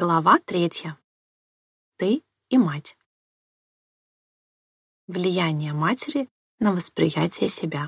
Глава 3. Ты и мать. Влияние матери на восприятие себя.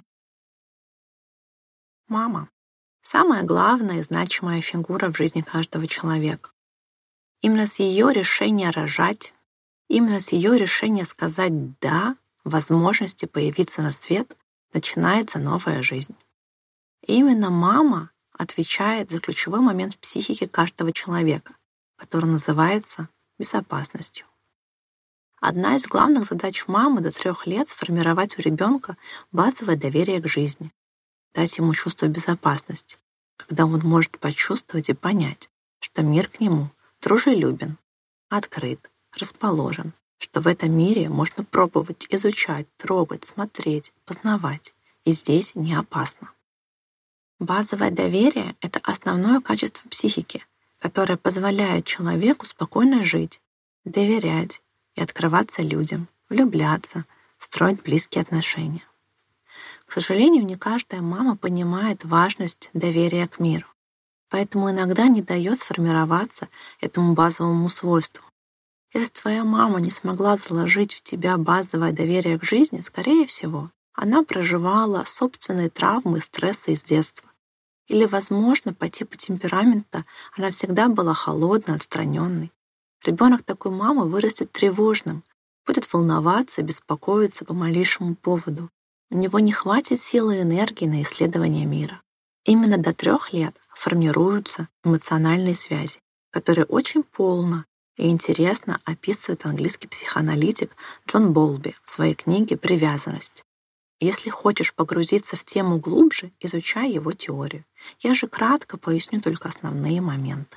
Мама — самая главная и значимая фигура в жизни каждого человека. Именно с ее решения рожать, именно с ее решения сказать «да» возможности появиться на свет начинается новая жизнь. И именно мама отвечает за ключевой момент в психике каждого человека, который называется безопасностью. Одна из главных задач мамы до 3 лет — сформировать у ребенка базовое доверие к жизни, дать ему чувство безопасности, когда он может почувствовать и понять, что мир к нему дружелюбен, открыт, расположен, что в этом мире можно пробовать, изучать, трогать, смотреть, познавать, и здесь не опасно. Базовое доверие — это основное качество психики, которое позволяет человеку спокойно жить, доверять и открываться людям, влюбляться, строить близкие отношения. К сожалению, не каждая мама понимает важность доверия к миру, поэтому иногда не дает сформироваться этому базовому свойству. Если твоя мама не смогла заложить в тебя базовое доверие к жизни, скорее всего, она проживала собственные травмы и стрессы из детства. Или, возможно, по типу темперамента она всегда была холодной, отстраненной. Ребенок такой мамы вырастет тревожным, будет волноваться, беспокоиться по малейшему поводу. У него не хватит силы и энергии на исследование мира. Именно до 3 лет формируются эмоциональные связи, которые очень полно и интересно описывает английский психоаналитик Джон Болби в своей книге «Привязанность». Если хочешь погрузиться в тему глубже, изучай его теорию. Я же кратко поясню только основные моменты.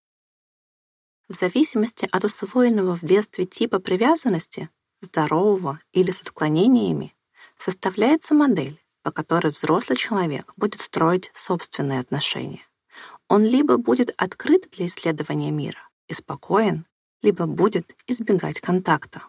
В зависимости от усвоенного в детстве типа привязанности, здорового или с отклонениями, составляется модель, по которой взрослый человек будет строить собственные отношения. Он либо будет открыт для исследования мира и спокоен, либо будет избегать контакта.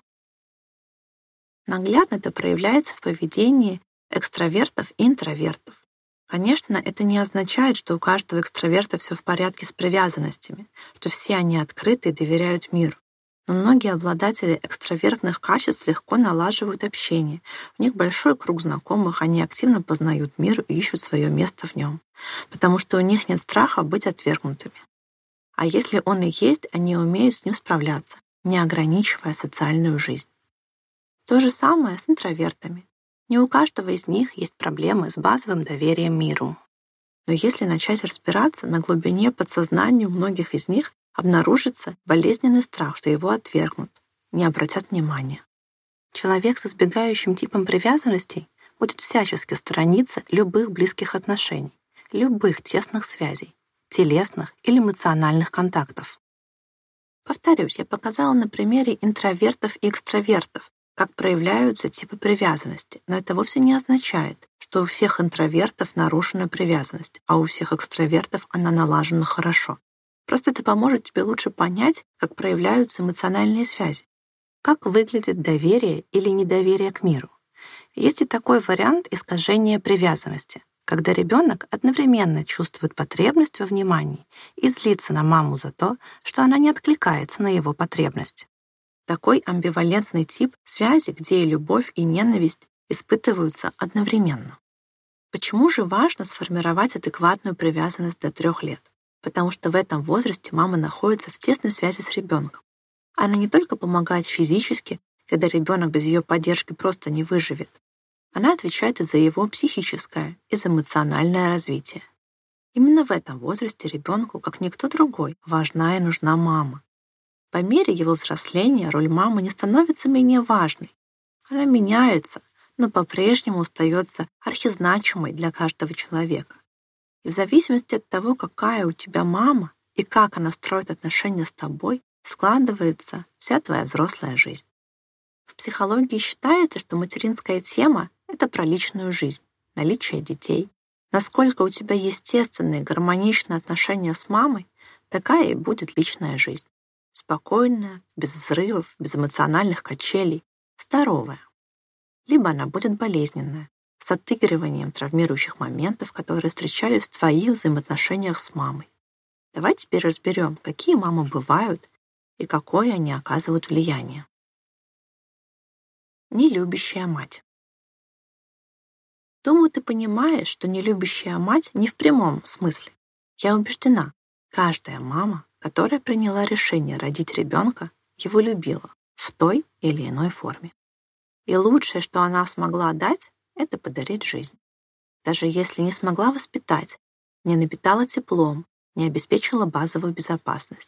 Наглядно это проявляется в поведении экстравертов и интровертов. Конечно, это не означает, что у каждого экстраверта все в порядке с привязанностями, что все они открыты и доверяют миру. Но многие обладатели экстравертных качеств легко налаживают общение. У них большой круг знакомых, они активно познают мир и ищут свое место в нем, потому что у них нет страха быть отвергнутыми. А если он и есть, они умеют с ним справляться, не ограничивая социальную жизнь. То же самое с интровертами. Не у каждого из них есть проблемы с базовым доверием миру. Но если начать разбираться, на глубине подсознания у многих из них обнаружится болезненный страх, что его отвергнут, не обратят внимания. Человек с избегающим типом привязанностей будет всячески сторониться любых близких отношений, любых тесных связей, телесных или эмоциональных контактов. Повторюсь, я показала на примере интровертов и экстравертов, как проявляются типы привязанности, но это вовсе не означает, что у всех интровертов нарушена привязанность, а у всех экстравертов она налажена хорошо. Просто это поможет тебе лучше понять, как проявляются эмоциональные связи, как выглядит доверие или недоверие к миру. Есть и такой вариант искажения привязанности, когда ребенок одновременно чувствует потребность во внимании и злится на маму за то, что она не откликается на его потребность. Такой амбивалентный тип связи, где и любовь, и ненависть испытываются одновременно. Почему же важно сформировать адекватную привязанность до 3 лет? Потому что в этом возрасте мама находится в тесной связи с ребенком. Она не только помогает физически, когда ребенок без ее поддержки просто не выживет. Она отвечает и за его психическое, и за эмоциональное развитие. Именно в этом возрасте ребенку, как никто другой, важна и нужна мама. По мере его взросления роль мамы не становится менее важной. Она меняется, но по-прежнему остается архизначимой для каждого человека. И в зависимости от того, какая у тебя мама и как она строит отношения с тобой, складывается вся твоя взрослая жизнь. В психологии считается, что материнская тема — это про личную жизнь, наличие детей. Насколько у тебя естественные, гармоничные отношения с мамой, такая и будет личная жизнь. Спокойная, без взрывов, без эмоциональных качелей, здоровая. Либо она будет болезненная, с отыгрыванием травмирующих моментов, которые встречались в твоих взаимоотношениях с мамой. Давай теперь разберем, какие мамы бывают и какое они оказывают влияние. Нелюбящая мать. Думаю, ты понимаешь, что нелюбящая мать не в прямом смысле. Я убеждена, каждая мама, которая приняла решение родить ребенка, его любила в той или иной форме. И лучшее, что она смогла дать, это подарить жизнь. Даже если не смогла воспитать, не напитала теплом, не обеспечила базовую безопасность.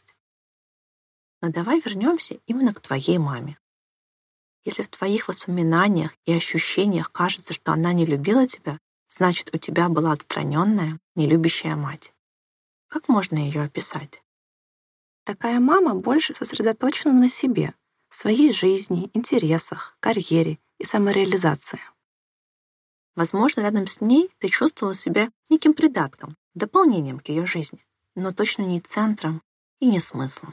Но давай вернемся именно к твоей маме. Если в твоих воспоминаниях и ощущениях кажется, что она не любила тебя, значит, у тебя была отстраненная, нелюбящая мать. Как можно ее описать? Такая мама больше сосредоточена на себе, своей жизни, интересах, карьере и самореализации. Возможно, рядом с ней ты чувствовала себя неким придатком, дополнением к ее жизни, но точно не центром и не смыслом.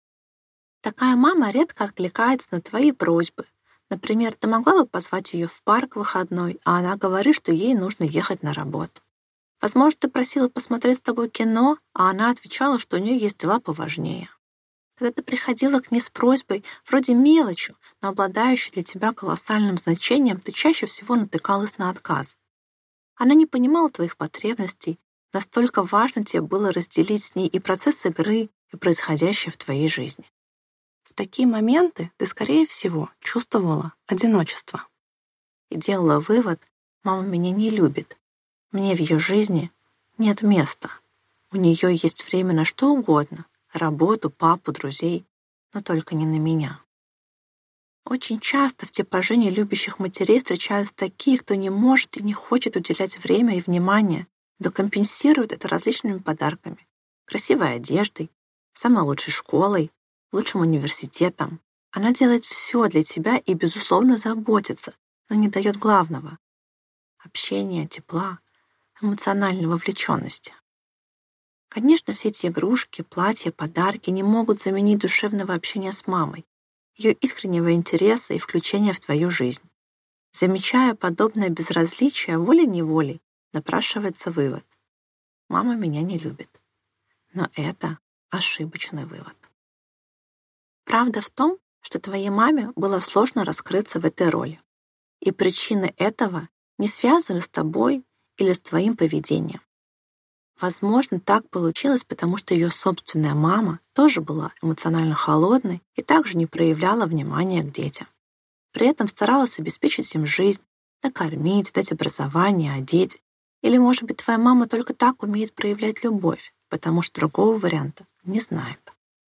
Такая мама редко откликается на твои просьбы. Например, ты могла бы позвать ее в парк в выходной, а она говорит, что ей нужно ехать на работу. Возможно, ты просила посмотреть с тобой кино, а она отвечала, что у нее есть дела поважнее. Когда ты приходила к ней с просьбой, вроде мелочью, но обладающей для тебя колоссальным значением, ты чаще всего натыкалась на отказ. Она не понимала твоих потребностей, настолько важно тебе было разделить с ней и процесс игры, и происходящее в твоей жизни. В такие моменты ты, скорее всего, чувствовала одиночество и делала вывод: «Мама меня не любит, мне в ее жизни нет места, у нее есть время на что угодно, работу, папу, друзей, но только не на меня». Очень часто в типаже нелюбящих матерей встречаются такие, кто не может и не хочет уделять время и внимание, но компенсирует это различными подарками, красивой одеждой, самой лучшей школой, лучшим университетом. Она делает все для тебя и, безусловно, заботится, но не дает главного — общения, тепла, эмоциональной вовлеченности. Конечно, все эти игрушки, платья, подарки не могут заменить душевного общения с мамой, ее искреннего интереса и включения в твою жизнь. Замечая подобное безразличие, волей-неволей напрашивается вывод: «Мама меня не любит». Но это ошибочный вывод. Правда в том, что твоей маме было сложно раскрыться в этой роли. И причины этого не связаны с тобой или с твоим поведением. Возможно, так получилось, потому что ее собственная мама тоже была эмоционально холодной и также не проявляла внимания к детям. При этом старалась обеспечить им жизнь, накормить, дать образование, одеть. Или, может быть, твоя мама только так умеет проявлять любовь, потому что другого варианта не знает.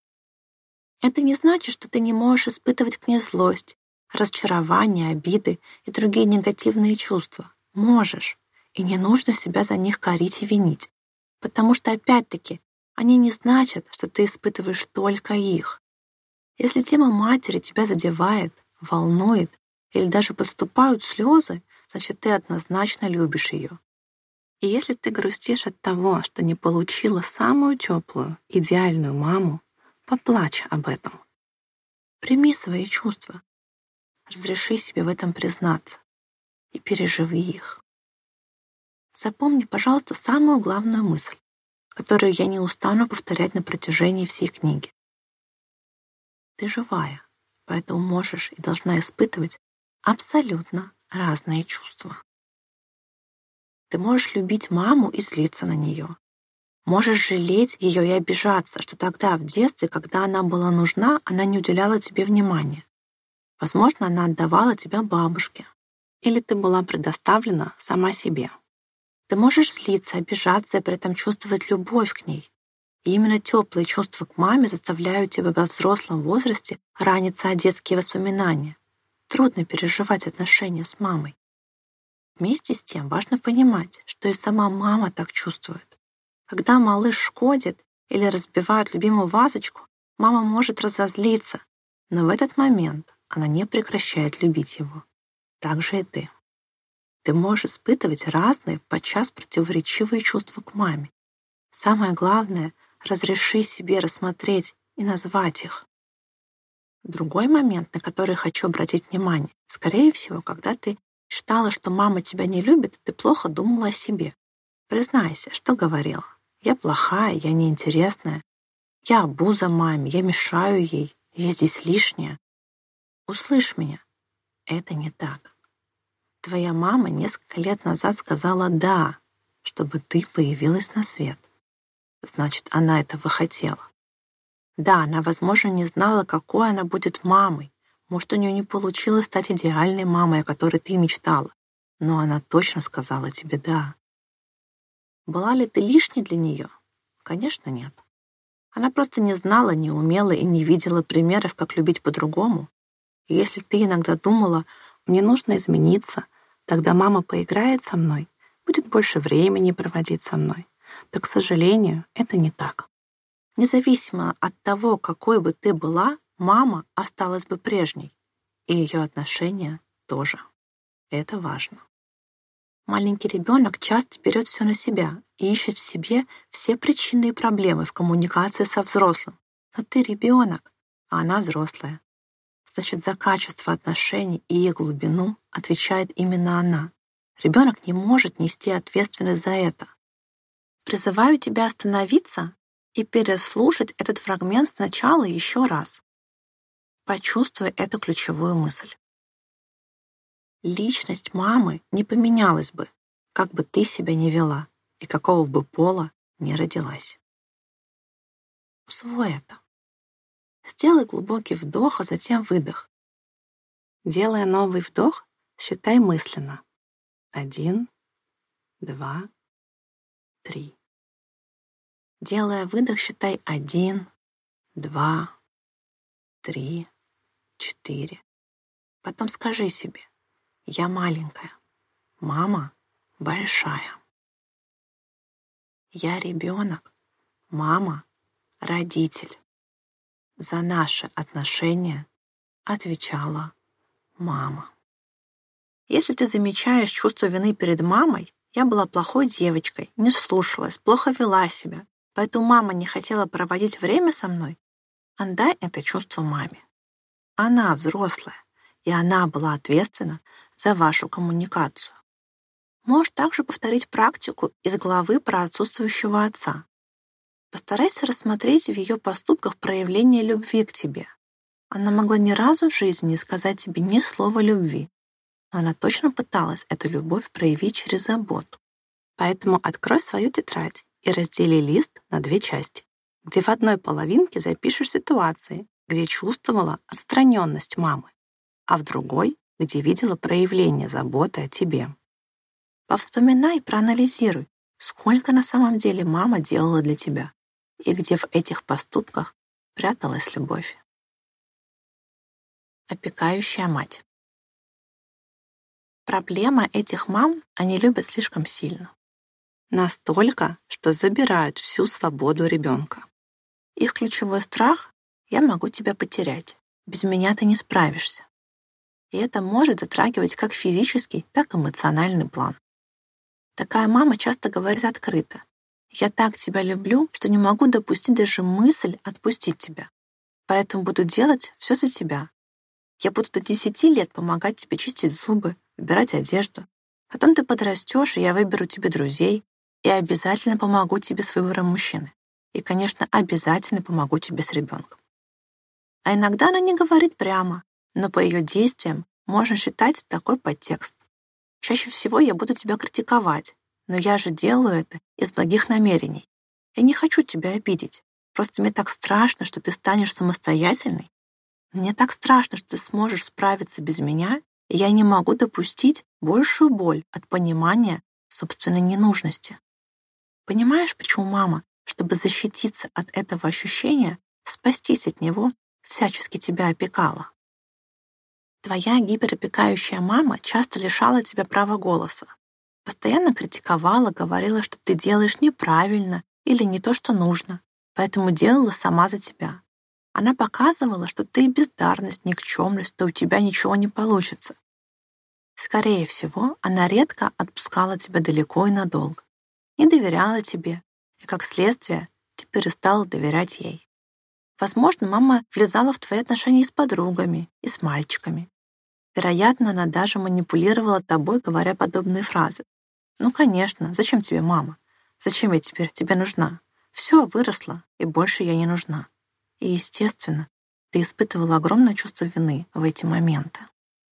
Это не значит, что ты не можешь испытывать к ней злость, разочарование, обиды и другие негативные чувства. Можешь, и не нужно себя за них корить и винить, потому что, опять-таки, они не значат, что ты испытываешь только их. Если тема матери тебя задевает, волнует или даже подступают слезы, значит, ты однозначно любишь ее. И если ты грустишь от того, что не получила самую теплую, идеальную маму, поплачь об этом. Прими свои чувства. Разреши себе в этом признаться и переживи их. Запомни, пожалуйста, самую главную мысль, которую я не устану повторять на протяжении всей книги. Ты живая, поэтому можешь и должна испытывать абсолютно разные чувства. Ты можешь любить маму и злиться на нее. Можешь жалеть ее и обижаться, что тогда, в детстве, когда она была нужна, она не уделяла тебе внимания. Возможно, она отдавала тебя бабушке. Или ты была предоставлена сама себе. Ты можешь злиться, обижаться и при этом чувствовать любовь к ней. И именно теплые чувства к маме заставляют тебя во взрослом возрасте раниться о детские воспоминания. Трудно переживать отношения с мамой. Вместе с тем важно понимать, что и сама мама так чувствует. Когда малыш шкодит или разбивает любимую вазочку, мама может разозлиться, но в этот момент она не прекращает любить его. Так же и ты. Ты можешь испытывать разные, подчас противоречивые чувства к маме. Самое главное — разреши себе рассмотреть и назвать их. Другой момент, на который хочу обратить внимание, скорее всего, когда ты считала, что мама тебя не любит, ты плохо думала о себе. Признайся, что говорила. Я плохая, я неинтересная, я обуза маме, я мешаю ей, я здесь лишняя. Услышь меня, это не так. Твоя мама несколько лет назад сказала «да», чтобы ты появилась на свет. Значит, она этого хотела. Да, она, возможно, не знала, какой она будет мамой. Может, у нее не получилось стать идеальной мамой, о которой ты мечтала. Но она точно сказала тебе «да». Была ли ты лишней для нее? Конечно, нет. Она просто не знала, не умела и не видела примеров, как любить по-другому. И если ты иногда думала, мне нужно измениться, тогда мама поиграет со мной, будет больше времени проводить со мной, то, к сожалению, это не так. Независимо от того, какой бы ты была, мама осталась бы прежней, и ее отношения тоже. Это важно. Маленький ребенок часто берет все на себя и ищет в себе все причины и проблемы в коммуникации со взрослым. Но ты ребенок, а она взрослая. Значит, за качество отношений и их глубину отвечает именно она. Ребенок не может нести ответственность за это. Призываю тебя остановиться и переслушать этот фрагмент сначала еще раз. Почувствуй эту ключевую мысль. Личность мамы не поменялась бы, как бы ты себя ни вела и какого бы пола ни родилась. Усвой это. Сделай глубокий вдох, а затем выдох. Делая новый вдох, считай мысленно. 1, 2, 3. Делая выдох, считай 1, 2, 3, 4. Потом скажи себе: я маленькая, мама большая. Я ребенок, мама родитель. За наши отношения отвечала мама. Если ты замечаешь чувство вины перед мамой, я была плохой девочкой, не слушалась, плохо вела себя, поэтому мама не хотела проводить время со мной, отдай это чувство маме. Она взрослая, и она была ответственна за вашу коммуникацию. Можешь также повторить практику из главы про отсутствующего отца. Постарайся рассмотреть в ее поступках проявление любви к тебе. Она могла ни разу в жизни не сказать тебе ни слова любви, но она точно пыталась эту любовь проявить через заботу. Поэтому открой свою тетрадь и раздели лист на 2 части, где в одной половинке запишешь ситуации, где чувствовала отстраненность мамы, а в другой, где видела проявление заботы о тебе. Повспоминай и проанализируй, сколько на самом деле мама делала для тебя и где в этих поступках пряталась любовь. Опекающая мать. Проблема этих мам — они любят слишком сильно. Настолько, что забирают всю свободу ребенка. Их ключевой страх — я могу тебя потерять, без меня ты не справишься. И это может затрагивать как физический, так и эмоциональный план. Такая мама часто говорит открыто: я так тебя люблю, что не могу допустить даже мысль отпустить тебя. Поэтому буду делать все за тебя. Я буду до 10 лет помогать тебе чистить зубы, выбирать одежду. Потом ты подрастешь, и я выберу тебе друзей, и обязательно помогу тебе с выбором мужчины. И, конечно, обязательно помогу тебе с ребенком. А иногда она не говорит прямо, но по ее действиям можно считать такой подтекст. Чаще всего я буду тебя критиковать, но я же делаю это из благих намерений. Я не хочу тебя обидеть. Просто мне так страшно, что ты станешь самостоятельной. Мне так страшно, что ты сможешь справиться без меня, и я не могу допустить большую боль от понимания собственной ненужности. Понимаешь, почему мама, чтобы защититься от этого ощущения, спастись от него, всячески тебя опекала? Твоя гиперопекающая мама часто лишала тебя права голоса. Постоянно критиковала, говорила, что ты делаешь неправильно или не то, что нужно, поэтому делала сама за тебя. Она показывала, что ты бездарность, никчемность, что у тебя ничего не получится. Скорее всего, она редко отпускала тебя далеко и надолго, не доверяла тебе, и как следствие ты перестала доверять ей. Возможно, мама влезала в твои отношения с подругами и с мальчиками. Вероятно, она даже манипулировала тобой, говоря подобные фразы. «Ну, конечно, зачем тебе мама? Зачем я теперь тебе нужна? Все, выросла, и больше я не нужна. И, естественно, ты испытывала огромное чувство вины в эти моменты.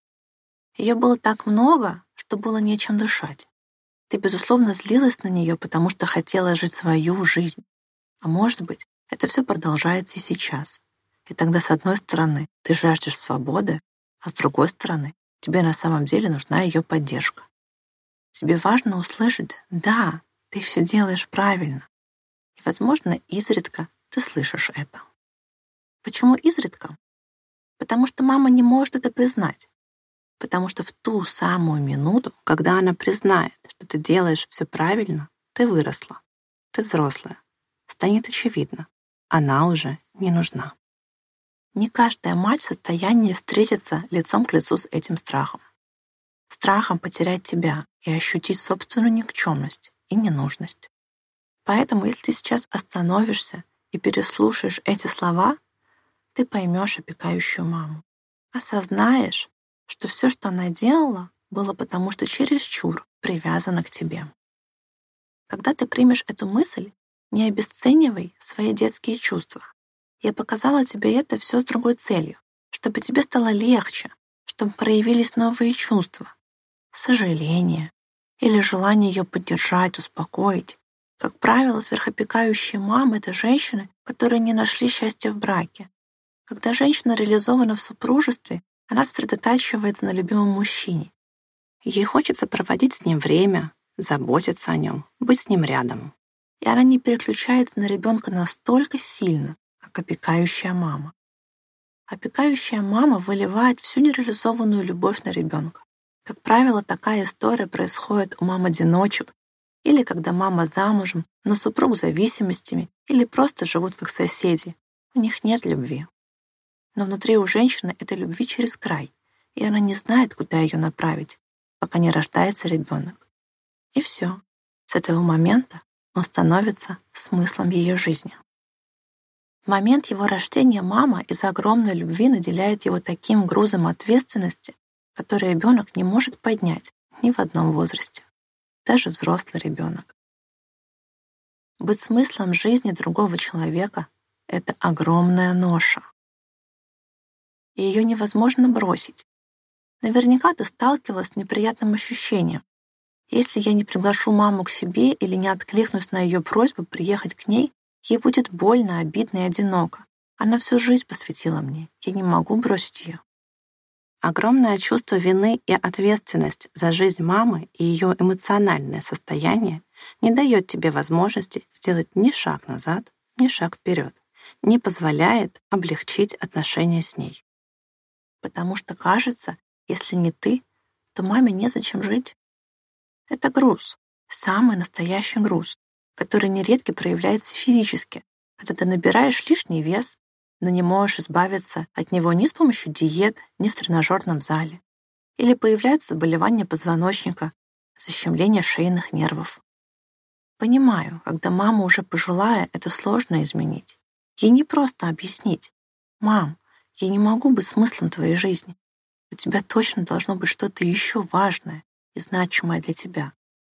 Ее было так много, что было нечем дышать. Ты, безусловно, злилась на нее, потому что хотела жить свою жизнь. А может быть, это все продолжается и сейчас. И тогда, с одной стороны, ты жаждешь свободы, а с другой стороны, тебе на самом деле нужна ее поддержка. Тебе важно услышать: «Да, ты все делаешь правильно». И, возможно, изредка ты слышишь это. Почему изредка? Потому что мама не может это признать. Потому что в ту самую минуту, когда она признает, что ты делаешь все правильно, ты выросла, ты взрослая. Станет очевидно, она уже не нужна. Не каждая мать в состоянии встретиться лицом к лицу с этим страхом. Страхом потерять тебя и ощутить собственную никчемность и ненужность. Поэтому, если ты сейчас остановишься и переслушаешь эти слова, ты поймешь опекающую маму. Осознаешь, что все, что она делала, было потому, что чересчур привязана к тебе. Когда ты примешь эту мысль, не обесценивай свои детские чувства. Я показала тебе это все с другой целью, чтобы тебе стало легче, чтобы проявились новые чувства. Сожаление или желание ее поддержать, успокоить. Как правило, сверхопекающие мамы — это женщины, которые не нашли счастья в браке. Когда женщина реализована в супружестве, она сосредотачивается на любимом мужчине. Ей хочется проводить с ним время, заботиться о нем, быть с ним рядом. И она не переключается на ребенка настолько сильно, как опекающая мама. Опекающая мама выливает всю нереализованную любовь на ребенка. Как правило, такая история происходит у мам-одиночек, или когда мама замужем, но супруг с зависимостями, или просто живут как соседи. У них нет любви. Но внутри у женщины этой любви через край, и она не знает, куда ее направить, пока не рождается ребенок. И все. С этого момента он становится смыслом ее жизни. В момент его рождения мама из-за огромной любви наделяет его таким грузом ответственности, который ребенок не может поднять ни в одном возрасте, даже взрослый ребенок. Быть смыслом жизни другого человека — это огромная ноша. И ее невозможно бросить. Наверняка ты сталкивалась с неприятным ощущением. Если я не приглашу маму к себе или не откликнусь на ее просьбу приехать к ней, ей будет больно, обидно и одиноко. Она всю жизнь посвятила мне. Я не могу бросить ее. Огромное чувство вины и ответственность за жизнь мамы и ее эмоциональное состояние не дает тебе возможности сделать ни шаг назад, ни шаг вперед, не позволяет облегчить отношения с ней. Потому что кажется, если не ты, то маме незачем жить. Это груз, самый настоящий груз, который нередко проявляется физически, когда ты набираешь лишний вес, но не можешь избавиться от него ни с помощью диет, ни в тренажерном зале. Или появляются заболевания позвоночника, защемление шейных нервов. Понимаю, когда мама уже пожилая, это сложно изменить. Ей не просто объяснить: «Мам, я не могу быть смыслом твоей жизни. У тебя точно должно быть что-то еще важное и значимое для тебя».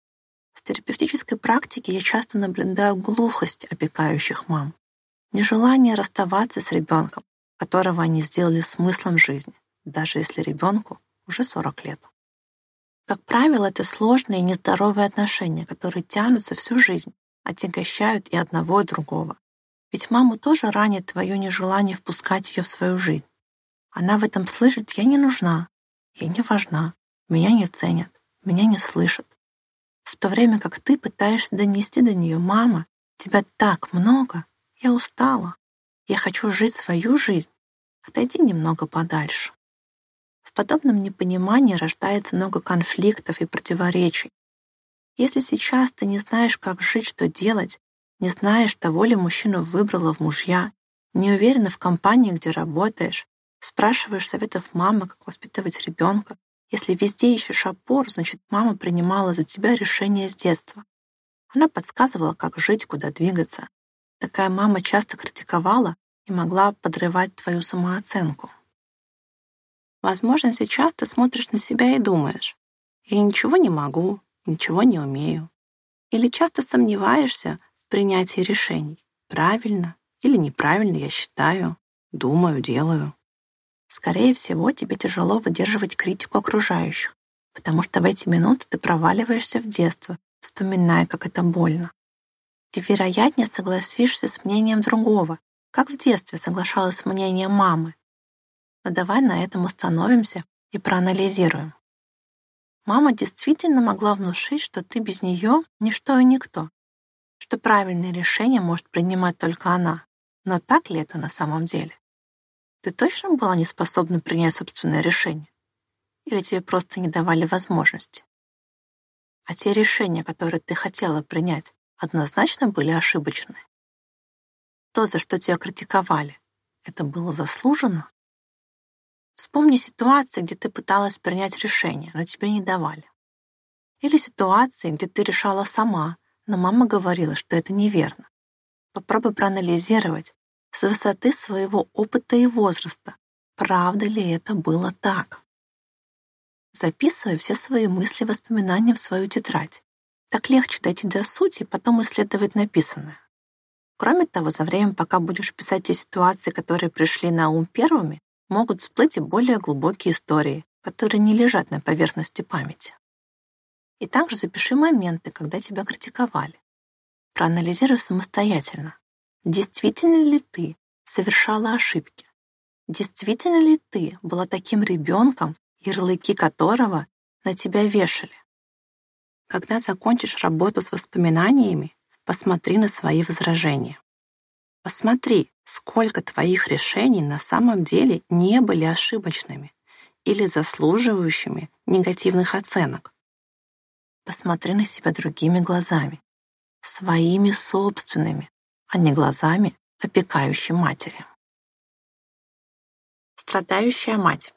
В терапевтической практике я часто наблюдаю глухость опекающих мам, нежелание расставаться с ребенком, которого они сделали смыслом жизни, даже если ребенку уже 40 лет. Как правило, это сложные и нездоровые отношения, которые тянутся всю жизнь, отягощают и одного, и другого. Ведь маму тоже ранит твое нежелание впускать ее в свою жизнь. Она в этом слышит: «Я не нужна, я не важна, меня не ценят, меня не слышат». В то время как ты пытаешься донести до нее: «Мама, тебя так много, я устала, я хочу жить свою жизнь, отойди немного подальше». В подобном непонимании рождается много конфликтов и противоречий. Если сейчас ты не знаешь, как жить, что делать, не знаешь, того ли мужчину выбрала в мужья, не уверена в компании, где работаешь, спрашиваешь советов мамы, как воспитывать ребенка, если везде ищешь опору, значит, мама принимала за тебя решения с детства. Она подсказывала, как жить, куда двигаться. Такая мама часто критиковала и могла подрывать твою самооценку. Возможно, сейчас ты смотришь на себя и думаешь: «Я ничего не могу, ничего не умею». Или часто сомневаешься в принятии решений? Правильно или неправильно я считаю, думаю, делаю? Скорее всего, тебе тяжело выдерживать критику окружающих, потому что в эти минуты ты проваливаешься в детство, вспоминая, как это больно. Ты, вероятнее, согласишься с мнением другого, как в детстве соглашалась с мнением мамы. Но давай на этом остановимся и проанализируем. Мама действительно могла внушить, что ты без нее ничто и никто, что правильные решения может принимать только она. Но так ли это на самом деле? Ты точно была не способна принять собственное решение? Или тебе просто не давали возможности? А те решения, которые ты хотела принять, однозначно были ошибочны? То, за что тебя критиковали, это было заслуженно? Вспомни ситуации, где ты пыталась принять решение, но тебе не давали. Или ситуации, где ты решала сама, но мама говорила, что это неверно. Попробуй проанализировать с высоты своего опыта и возраста, правда ли это было так. Записывай все свои мысли и воспоминания в свою тетрадь. Так легче дойти до сути и потом исследовать написанное. Кроме того, за время, пока будешь писать те ситуации, которые пришли на ум первыми, могут всплыть и более глубокие истории, которые не лежат на поверхности памяти. И также запиши моменты, когда тебя критиковали. Проанализируй самостоятельно. Действительно ли ты совершала ошибки? Действительно ли ты была таким ребенком, ярлыки которого на тебя вешали? Когда закончишь работу с воспоминаниями, посмотри на свои возражения. Посмотри, сколько твоих решений на самом деле не были ошибочными или заслуживающими негативных оценок. Посмотри на себя другими глазами, своими собственными, а не глазами опекающей матери. Страдающая мать.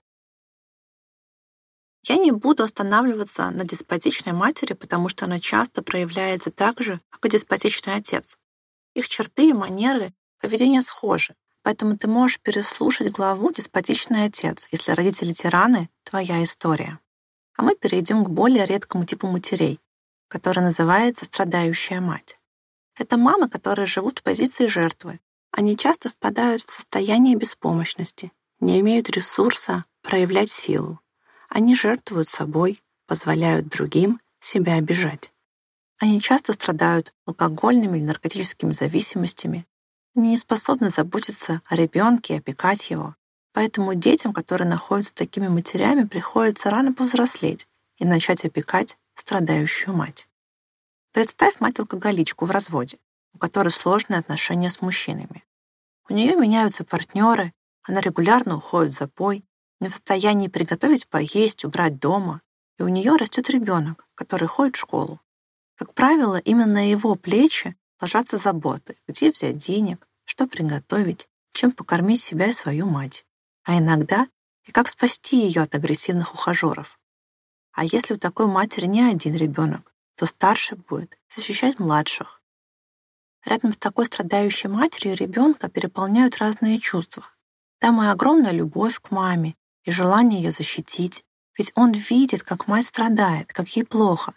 Я не буду останавливаться на деспотичной матери, потому что она часто проявляется так же, как и деспотичный отец. Их черты и манеры поведения схожи, поэтому ты можешь переслушать главу «Деспотичный отец», если родители тираны — твоя история. А мы перейдем к более редкому типу матерей, который называется страдающая мать. Это мамы, которые живут в позиции жертвы. Они часто впадают в состояние беспомощности, не имеют ресурса проявлять силу. Они жертвуют собой, позволяют другим себя обижать. Они часто страдают алкогольными или наркотическими зависимостями. Они не способны заботиться о ребенке и опекать его. Поэтому детям, которые находятся с такими матерями, приходится рано повзрослеть и начать опекать страдающую мать. Представь мать-алкоголичку в разводе, у которой сложные отношения с мужчинами. У нее меняются партнеры, она регулярно уходит в запой, не в состоянии приготовить поесть, убрать дома, и у нее растет ребенок, который ходит в школу. Как правило, именно на его плечи ложатся заботы, где взять денег, что приготовить, чем покормить себя и свою мать. А иногда и как спасти ее от агрессивных ухажеров. А если у такой матери не один ребенок, то старший будет защищать младших. Рядом с такой страдающей матерью ребенка переполняют разные чувства. Там и огромная любовь к маме, и желание ее защитить, ведь он видит, как мать страдает, как ей плохо.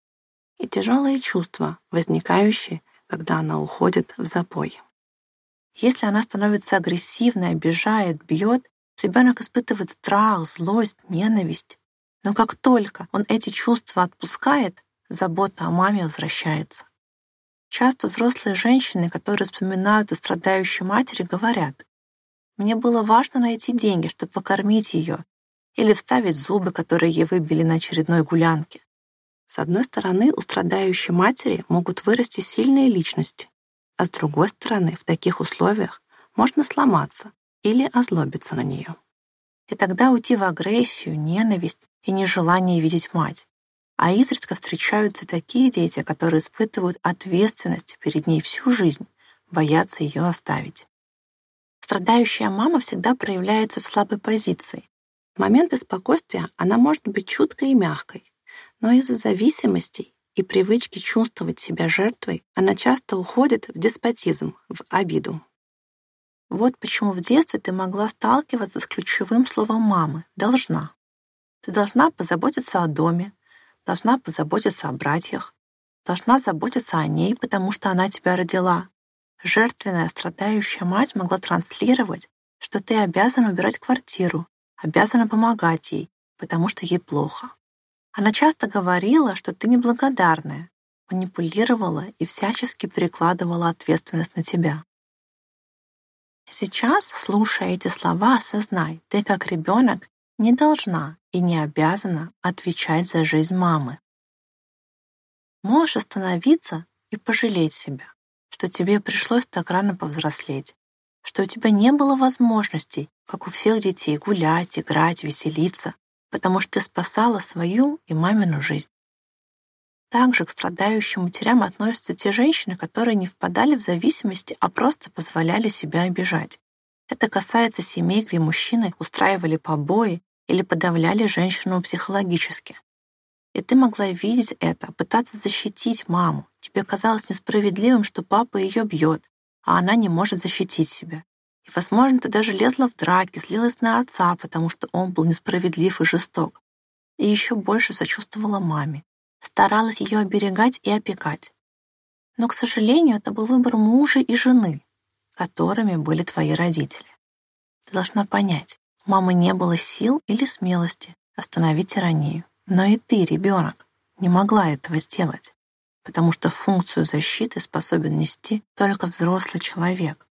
И тяжелые чувства, возникающие, когда она уходит в запой. Если она становится агрессивной, обижает, бьет, ребенок испытывает страх, злость, ненависть. Но как только он эти чувства отпускает, забота о маме возвращается. Часто взрослые женщины, которые вспоминают о страдающей матери, говорят: «Мне было важно найти деньги, чтобы покормить ее, или вставить зубы, которые ей выбили на очередной гулянке». С одной стороны, у страдающей матери могут вырасти сильные личности, а с другой стороны, в таких условиях можно сломаться или озлобиться на нее. И тогда уйти в агрессию, ненависть и нежелание видеть мать. А изредка встречаются такие дети, которые испытывают ответственность перед ней всю жизнь, боятся ее оставить. Страдающая мама всегда проявляется в слабой позиции. В моменты спокойствия она может быть чуткой и мягкой, но из-за зависимостей и привычки чувствовать себя жертвой она часто уходит в деспотизм, в обиду. Вот почему в детстве ты могла сталкиваться с ключевым словом мамы — «должна». Ты должна позаботиться о доме, должна позаботиться о братьях, должна заботиться о ней, потому что она тебя родила. Жертвенная, страдающая мать могла транслировать, что ты обязана убирать квартиру, обязана помогать ей, потому что ей плохо. Она часто говорила, что ты неблагодарная, манипулировала и всячески перекладывала ответственность на тебя. Сейчас, слушая эти слова, осознай, ты как ребенок не должна и не обязана отвечать за жизнь мамы. Можешь остановиться и пожалеть себя, что тебе пришлось так рано повзрослеть, что у тебя не было возможностей, как у всех детей, гулять, играть, веселиться, потому что ты спасала свою и мамину жизнь. Также к страдающим матерям относятся те женщины, которые не впадали в зависимости, а просто позволяли себя обижать. Это касается семей, где мужчины устраивали побои или подавляли женщину психологически. И ты могла видеть это, пытаться защитить маму. Тебе казалось несправедливым, что папа ее бьет, а она не может защитить себя. И, возможно, ты даже лезла в драки, злилась на отца, потому что он был несправедлив и жесток. И еще больше сочувствовала маме. Старалась ее оберегать и опекать. Но, к сожалению, это был выбор мужа и жены, которыми были твои родители. Ты должна понять, у мамы не было сил или смелости остановить тиранию. Но и ты, ребенок, не могла этого сделать, потому что функцию защиты способен нести только взрослый человек.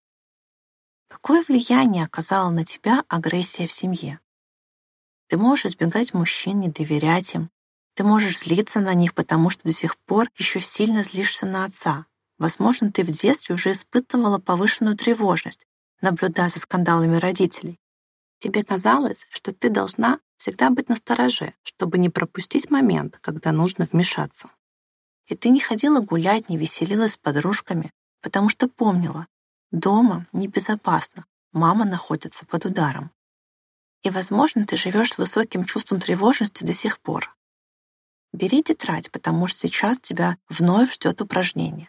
Какое влияние оказала на тебя агрессия в семье? Ты можешь избегать мужчин, не доверять им. Ты можешь злиться на них, потому что до сих пор еще сильно злишься на отца. Возможно, ты в детстве уже испытывала повышенную тревожность, наблюдая за скандалами родителей. Тебе казалось, что ты должна всегда быть настороже, чтобы не пропустить момент, когда нужно вмешаться. И ты не ходила гулять, не веселилась с подружками, потому что помнила, дома небезопасно, мама находится под ударом. И, возможно, ты живешь с высоким чувством тревожности до сих пор. Бери тетрадь, потому что сейчас тебя вновь ждет упражнение.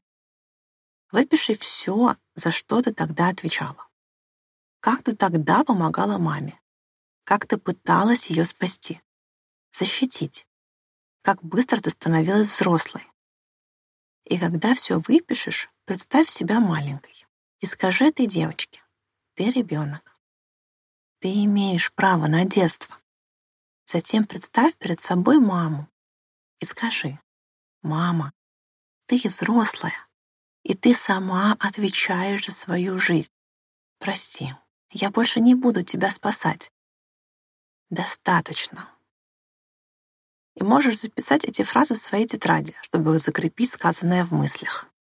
Выпиши все, за что ты тогда отвечала. Как ты тогда помогала маме? Как ты пыталась ее спасти? Защитить? Как быстро ты становилась взрослой? И когда все выпишешь, представь себя маленькой. И скажи этой девочке: ты ребенок. Ты имеешь право на детство. Затем представь перед собой маму и скажи: мама, ты взрослая, и ты сама отвечаешь за свою жизнь. Прости, я больше не буду тебя спасать. Достаточно. И можешь записать эти фразы в своей тетради, чтобы закрепить сказанное в мыслях.